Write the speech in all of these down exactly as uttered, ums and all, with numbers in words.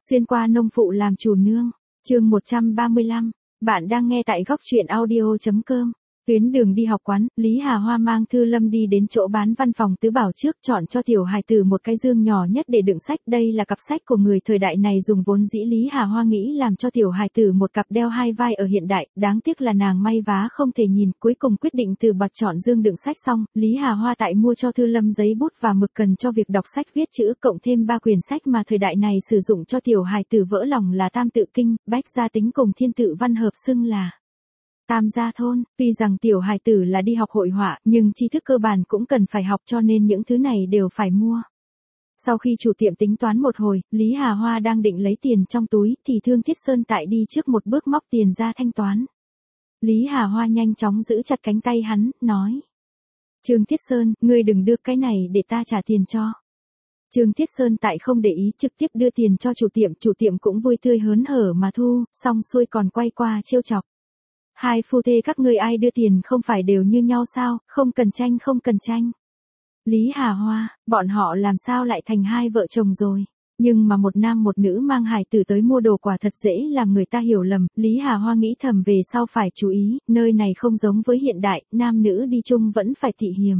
Xuyên qua nông phụ làm chủ nương. Chương một trăm ba mươi lăm. Bạn đang nghe tại góc truyện audio chấm com. Tuyến đường đi học quán, Lý Hà Hoa mang Thư Lâm đi đến chỗ bán văn phòng tứ bảo trước, chọn cho tiểu hài tử một cái dương nhỏ nhất để đựng sách. Đây là cặp sách của người thời đại này dùng, vốn dĩ Lý Hà Hoa nghĩ làm cho tiểu hài tử một cặp đeo hai vai ở hiện đại, đáng tiếc là nàng may vá không thể nhìn, cuối cùng quyết định từ bạt chọn dương đựng sách xong, Lý Hà Hoa tại mua cho Thư Lâm giấy bút và mực cần cho việc đọc sách viết chữ, cộng thêm ba quyển sách mà thời đại này sử dụng cho tiểu hài tử vỡ lòng là Tam Tự Kinh, Bách Gia Tính cùng Thiên Tự Văn hợp xưng là Tam Gia Thôn. Tuy rằng tiểu hài tử là đi học hội họa, nhưng tri thức cơ bản cũng cần phải học, cho nên những thứ này đều phải mua. Sau khi chủ tiệm tính toán một hồi, Lý Hà Hoa đang định lấy tiền trong túi, thì Thương Thiết Sơn tại đi trước một bước móc tiền ra thanh toán. Lý Hà Hoa nhanh chóng giữ chặt cánh tay hắn, nói: Trương Thiết Sơn, ngươi đừng đưa cái này để ta trả tiền cho. Trương Thiết Sơn tại không để ý, trực tiếp đưa tiền cho chủ tiệm, chủ tiệm cũng vui tươi hớn hở mà thu, xong xuôi còn quay qua trêu chọc: Hai phu thê các ngươi ai đưa tiền không phải đều như nhau sao, không cần tranh không cần tranh. Lý Hà Hoa, bọn họ làm sao lại thành hai vợ chồng rồi? Nhưng mà một nam một nữ mang hài tử tới mua đồ quả thật dễ làm người ta hiểu lầm. Lý Hà Hoa nghĩ thầm về sau phải chú ý, nơi này không giống với hiện đại, nam nữ đi chung vẫn phải tị hiềm.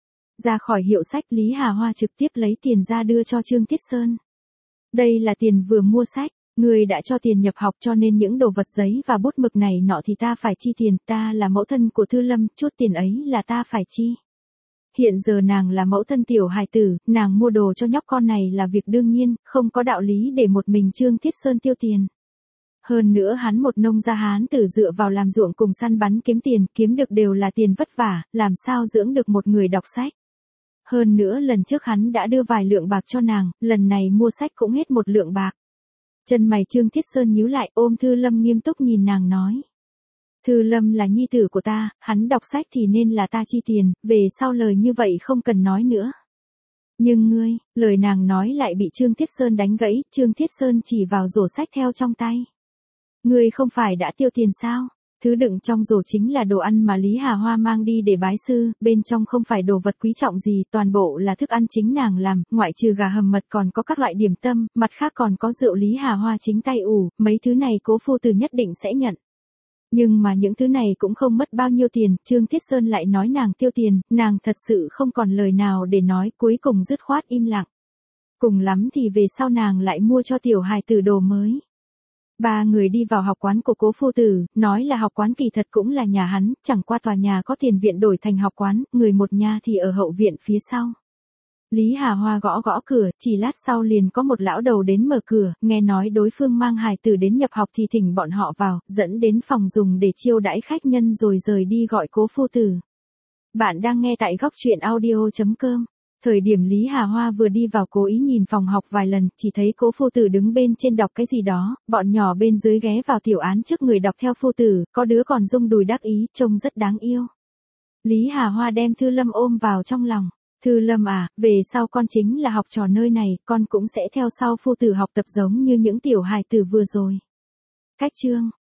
Ra khỏi hiệu sách, Lý Hà Hoa trực tiếp lấy tiền ra đưa cho Trương Thiết Sơn. Đây là tiền vừa mua sách. Người đã cho tiền nhập học cho nên những đồ vật giấy và bút mực này nọ thì ta phải chi tiền, ta là mẫu thân của Thư Lâm, chút tiền ấy là ta phải chi. Hiện giờ nàng là mẫu thân tiểu hài tử, nàng mua đồ cho nhóc con này là việc đương nhiên, không có đạo lý để một mình Trương Thiết Sơn tiêu tiền. Hơn nữa hắn một nông gia hán tử dựa vào làm ruộng cùng săn bắn kiếm tiền, kiếm được đều là tiền vất vả, làm sao dưỡng được một người đọc sách. Hơn nữa lần trước hắn đã đưa vài lượng bạc cho nàng, lần này mua sách cũng hết một lượng bạc. Chân mày Trương Thiết Sơn nhíu lại, ôm Thư Lâm nghiêm túc nhìn nàng nói: Thư Lâm là nhi tử của ta, hắn đọc sách thì nên là ta chi tiền, về sau lời như vậy không cần nói nữa. Nhưng ngươi, lời nàng nói lại bị Trương Thiết Sơn đánh gãy, Trương Thiết Sơn chỉ vào rổ sách theo trong tay. Ngươi không phải đã tiêu tiền sao? Thứ đựng trong rổ chính là đồ ăn mà Lý Hà Hoa mang đi để bái sư, bên trong không phải đồ vật quý trọng gì, toàn bộ là thức ăn chính nàng làm, ngoại trừ gà hầm mật còn có các loại điểm tâm, mặt khác còn có rượu Lý Hà Hoa chính tay ủ, mấy thứ này cố phu tử nhất định sẽ nhận. Nhưng mà những thứ này cũng không mất bao nhiêu tiền, Trương Thiết Sơn lại nói nàng tiêu tiền, nàng thật sự không còn lời nào để nói, cuối cùng dứt khoát im lặng. Cùng lắm thì về sau nàng lại mua cho tiểu hài tử đồ mới. Ba người đi vào học quán của cố phu tử, nói là học quán kỳ thật cũng là nhà hắn, chẳng qua tòa nhà có tiền viện đổi thành học quán, người một nhà thì ở hậu viện phía sau. Lý Hà Hoa gõ gõ cửa, chỉ lát sau liền có một lão đầu đến mở cửa, nghe nói đối phương mang hài tử đến nhập học thì thỉnh bọn họ vào, dẫn đến phòng dùng để chiêu đãi khách nhân rồi rời đi gọi cố phu tử. Bạn đang nghe tại góc truyện audio chấm com. Thời điểm Lý Hà Hoa vừa đi vào cố ý nhìn phòng học vài lần, chỉ thấy cố phu tử đứng bên trên đọc cái gì đó, bọn nhỏ bên dưới ghé vào tiểu án trước người đọc theo phu tử, có đứa còn rung đùi đắc ý, trông rất đáng yêu. Lý Hà Hoa đem Thư Lâm ôm vào trong lòng. Thư Lâm à, về sau con chính là học trò nơi này, con cũng sẽ theo sau phu tử học tập giống như những tiểu hài tử vừa rồi. Cách chương.